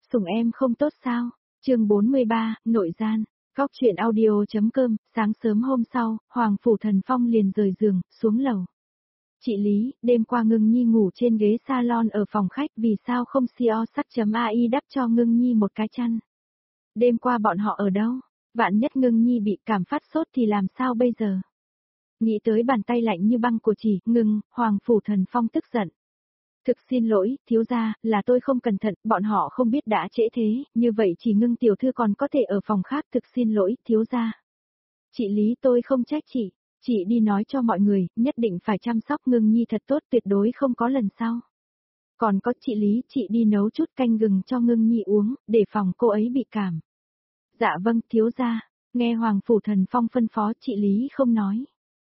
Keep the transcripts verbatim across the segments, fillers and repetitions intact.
Sủng em không tốt sao? Chương bốn mươi ba, nội gian. Góc truyện audio.com, sáng sớm hôm sau, Hoàng Phủ Thần Phong liền rời giường, xuống lầu. Chị Lý, đêm qua Ngưng Nhi ngủ trên ghế salon ở phòng khách, vì sao không xê o sắt.ai đắp cho Ngưng Nhi một cái chăn? Đêm qua bọn họ ở đâu? Vạn nhất Ngưng Nhi bị cảm phát sốt thì làm sao bây giờ? Nghĩ tới bàn tay lạnh như băng của chị Ngưng, Hoàng Phủ Thần Phong tức giận. Thực xin lỗi, thiếu gia, là tôi không cẩn thận, bọn họ không biết đã trễ thế, như vậy chỉ Ngưng tiểu thư còn có thể ở phòng khác, thực xin lỗi, thiếu gia. Chị Lý, tôi không trách chị, chị đi nói cho mọi người, nhất định phải chăm sóc Ngưng Nhi thật tốt, tuyệt đối không có lần sau. Còn có chị Lý, chị đi nấu chút canh gừng cho Ngưng Nhi uống, để phòng cô ấy bị cảm. Dạ vâng, thiếu gia. Nghe Hoàng Phủ Thần Phong phân phó, chị Lý không nói.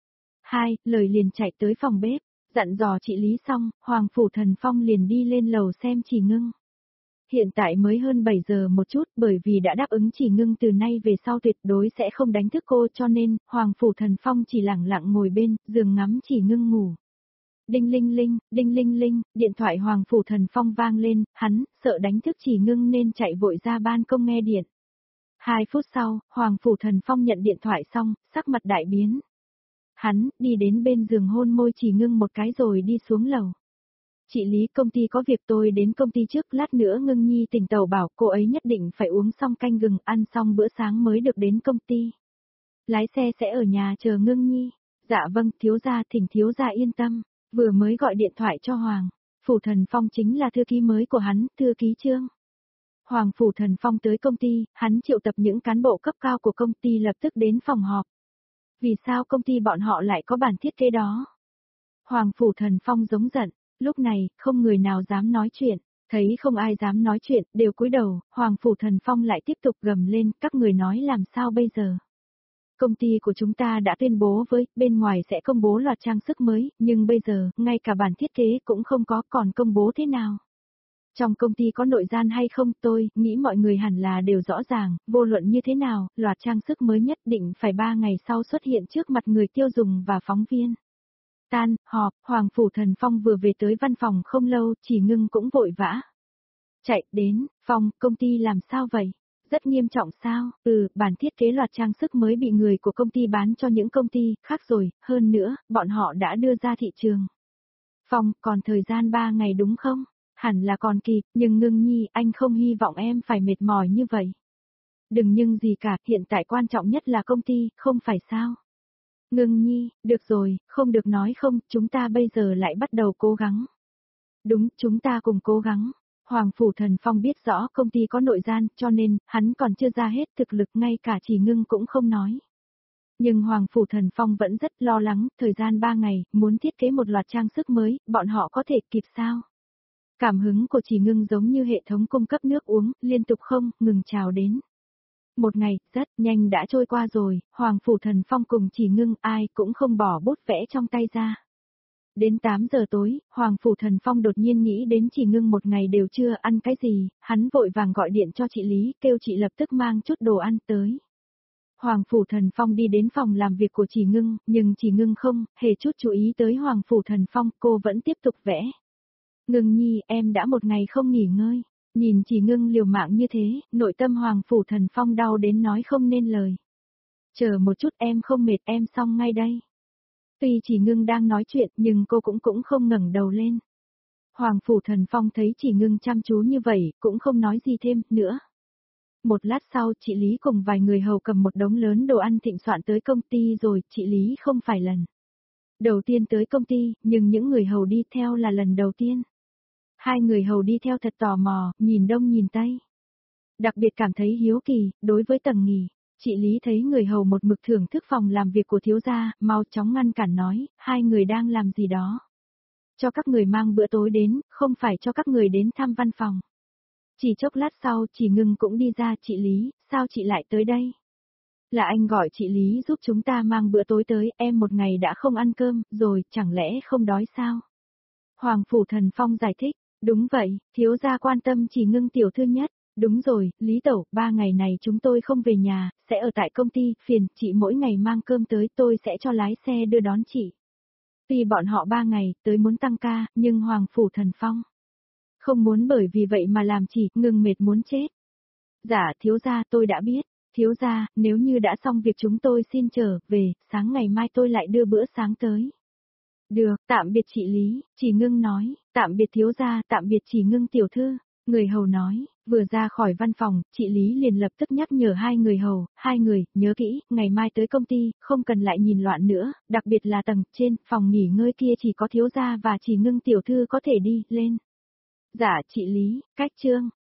Hai, lời liền chạy tới phòng bếp. Dặn dò chị Lý xong, Hoàng Phủ Thần Phong liền đi lên lầu xem Chỉ Ngưng. Hiện tại mới hơn bảy giờ một chút, bởi vì đã đáp ứng Chỉ Ngưng từ nay về sau tuyệt đối sẽ không đánh thức cô, cho nên, Hoàng Phủ Thần Phong chỉ lặng lặng ngồi bên, giường ngắm Chỉ Ngưng ngủ. Đinh linh linh, đinh linh linh, điện thoại Hoàng Phủ Thần Phong vang lên, hắn, sợ đánh thức Chỉ Ngưng nên chạy vội ra ban công nghe điện. Hai phút sau, Hoàng Phủ Thần Phong nhận điện thoại xong, sắc mặt đại biến. Hắn, đi đến bên giường hôn môi Chỉ Ngưng một cái rồi đi xuống lầu. Chị Lý, công ty có việc, tôi đến công ty trước, lát nữa Ngưng Nhi tỉnh tàu bảo cô ấy nhất định phải uống xong canh gừng, ăn xong bữa sáng mới được đến công ty. Lái xe sẽ ở nhà chờ Ngưng Nhi. Dạ vâng, thiếu gia, thỉnh thiếu gia yên tâm, vừa mới gọi điện thoại cho Hoàng Phủ Thần Phong chính là thư ký mới của hắn, thư ký Trương. Hoàng Phủ Thần Phong tới công ty, hắn triệu tập những cán bộ cấp cao của công ty lập tức đến phòng họp. Vì sao công ty bọn họ lại có bản thiết kế đó? Hoàng Phủ Thần Phong giống giận, lúc này, không người nào dám nói chuyện, thấy không ai dám nói chuyện, đều cúi đầu, Hoàng Phủ Thần Phong lại tiếp tục gầm lên, các người nói làm sao bây giờ? Công ty của chúng ta đã tuyên bố với, bên ngoài sẽ công bố loạt trang sức mới, nhưng bây giờ, ngay cả bản thiết kế cũng không có, còn công bố thế nào? Trong công ty có nội gian hay không, tôi nghĩ mọi người hẳn là đều rõ ràng, vô luận như thế nào, loạt trang sức mới nhất định phải ba ngày sau xuất hiện trước mặt người tiêu dùng và phóng viên. Tan, họp, Hoàng Phủ Thần Phong vừa về tới văn phòng không lâu, Chỉ Ngưng cũng vội vã. Chạy đến, phòng, công ty làm sao vậy? Rất nghiêm trọng sao? Ừ, bản thiết kế loạt trang sức mới bị người của công ty bán cho những công ty khác rồi, hơn nữa, bọn họ đã đưa ra thị trường. Phong, còn thời gian ba ngày đúng không? Hẳn là còn kịp, nhưng Ngưng Nhi, anh không hy vọng em phải mệt mỏi như vậy. Đừng nhưng gì cả, hiện tại quan trọng nhất là công ty, không phải sao? Ngưng Nhi, được rồi, không được nói không, chúng ta bây giờ lại bắt đầu cố gắng. Đúng, chúng ta cùng cố gắng. Hoàng Phủ Thần Phong biết rõ công ty có nội gian, cho nên, hắn còn chưa ra hết thực lực, ngay cả Chỉ Ngưng cũng không nói. Nhưng Hoàng Phủ Thần Phong vẫn rất lo lắng, thời gian ba ngày, muốn thiết kế một loạt trang sức mới, bọn họ có thể kịp sao? Cảm hứng của Chỉ Ngưng giống như hệ thống cung cấp nước uống, liên tục không ngừng trào đến. Một ngày, rất nhanh đã trôi qua rồi, Hoàng Phủ Thần Phong cùng Chỉ Ngưng ai cũng không bỏ bút vẽ trong tay ra. Đến tám giờ tối, Hoàng Phủ Thần Phong đột nhiên nghĩ đến Chỉ Ngưng một ngày đều chưa ăn cái gì, hắn vội vàng gọi điện cho chị Lý, kêu chị lập tức mang chút đồ ăn tới. Hoàng Phủ Thần Phong đi đến phòng làm việc của Chỉ Ngưng, nhưng Chỉ Ngưng không hề chút chú ý tới Hoàng Phủ Thần Phong, cô vẫn tiếp tục vẽ. Ngưng Nhi, em đã một ngày không nghỉ ngơi. Nhìn Chỉ Ngưng liều mạng như thế, nội tâm Hoàng Phủ Thần Phong đau đến nói không nên lời. Chờ một chút, em không mệt, em xong ngay đây. Tuy Chỉ Ngưng đang nói chuyện nhưng cô cũng cũng không ngẩng đầu lên. Hoàng Phủ Thần Phong thấy Chỉ Ngưng chăm chú như vậy, cũng không nói gì thêm nữa. Một lát sau, chị Lý cùng vài người hầu cầm một đống lớn đồ ăn thịnh soạn tới công ty rồi, chị Lý không phải lần đầu tiên tới công ty, nhưng những người hầu đi theo là lần đầu tiên. Hai người hầu đi theo thật tò mò, nhìn đông nhìn tây. Đặc biệt cảm thấy hiếu kỳ, đối với Tầng Nghỉ, chị Lý thấy người hầu một mực thưởng thức phòng làm việc của thiếu gia, mau chóng ngăn cản nói, hai người đang làm gì đó. Cho các người mang bữa tối đến, không phải cho các người đến thăm văn phòng. Chỉ chốc lát sau, Chỉ Ngưng cũng đi ra, chị Lý, sao chị lại tới đây? Là anh gọi chị Lý giúp chúng ta mang bữa tối tới, em một ngày đã không ăn cơm, rồi, chẳng lẽ không đói sao? Hoàng Phủ Thần Phong giải thích. Đúng vậy, thiếu gia quan tâm Chỉ Ngưng tiểu thư nhất. Đúng rồi, Lý Tẩu, ba ngày này chúng tôi không về nhà, sẽ ở tại công ty, phiền, chị mỗi ngày mang cơm tới, tôi sẽ cho lái xe đưa đón chị. Tuy bọn họ ba ngày, tới muốn tăng ca, nhưng Hoàng Phủ Thần Phong không muốn bởi vì vậy mà làm chỉ ngừng mệt muốn chết. Dạ thiếu gia tôi đã biết, thiếu gia, nếu như đã xong việc chúng tôi xin trở về, sáng ngày mai tôi lại đưa bữa sáng tới. Được, tạm biệt chị Lý, Chỉ Ngưng nói, tạm biệt thiếu gia, tạm biệt Chỉ Ngưng tiểu thư. Người hầu nói, vừa ra khỏi văn phòng, chị Lý liền lập tức nhắc nhở hai người hầu, hai người, nhớ kỹ, ngày mai tới công ty, không cần lại nhìn loạn nữa, đặc biệt là tầng trên, phòng nghỉ ngơi kia chỉ có thiếu gia và Chỉ Ngưng tiểu thư có thể đi, lên. Dạ chị Lý, cách trương.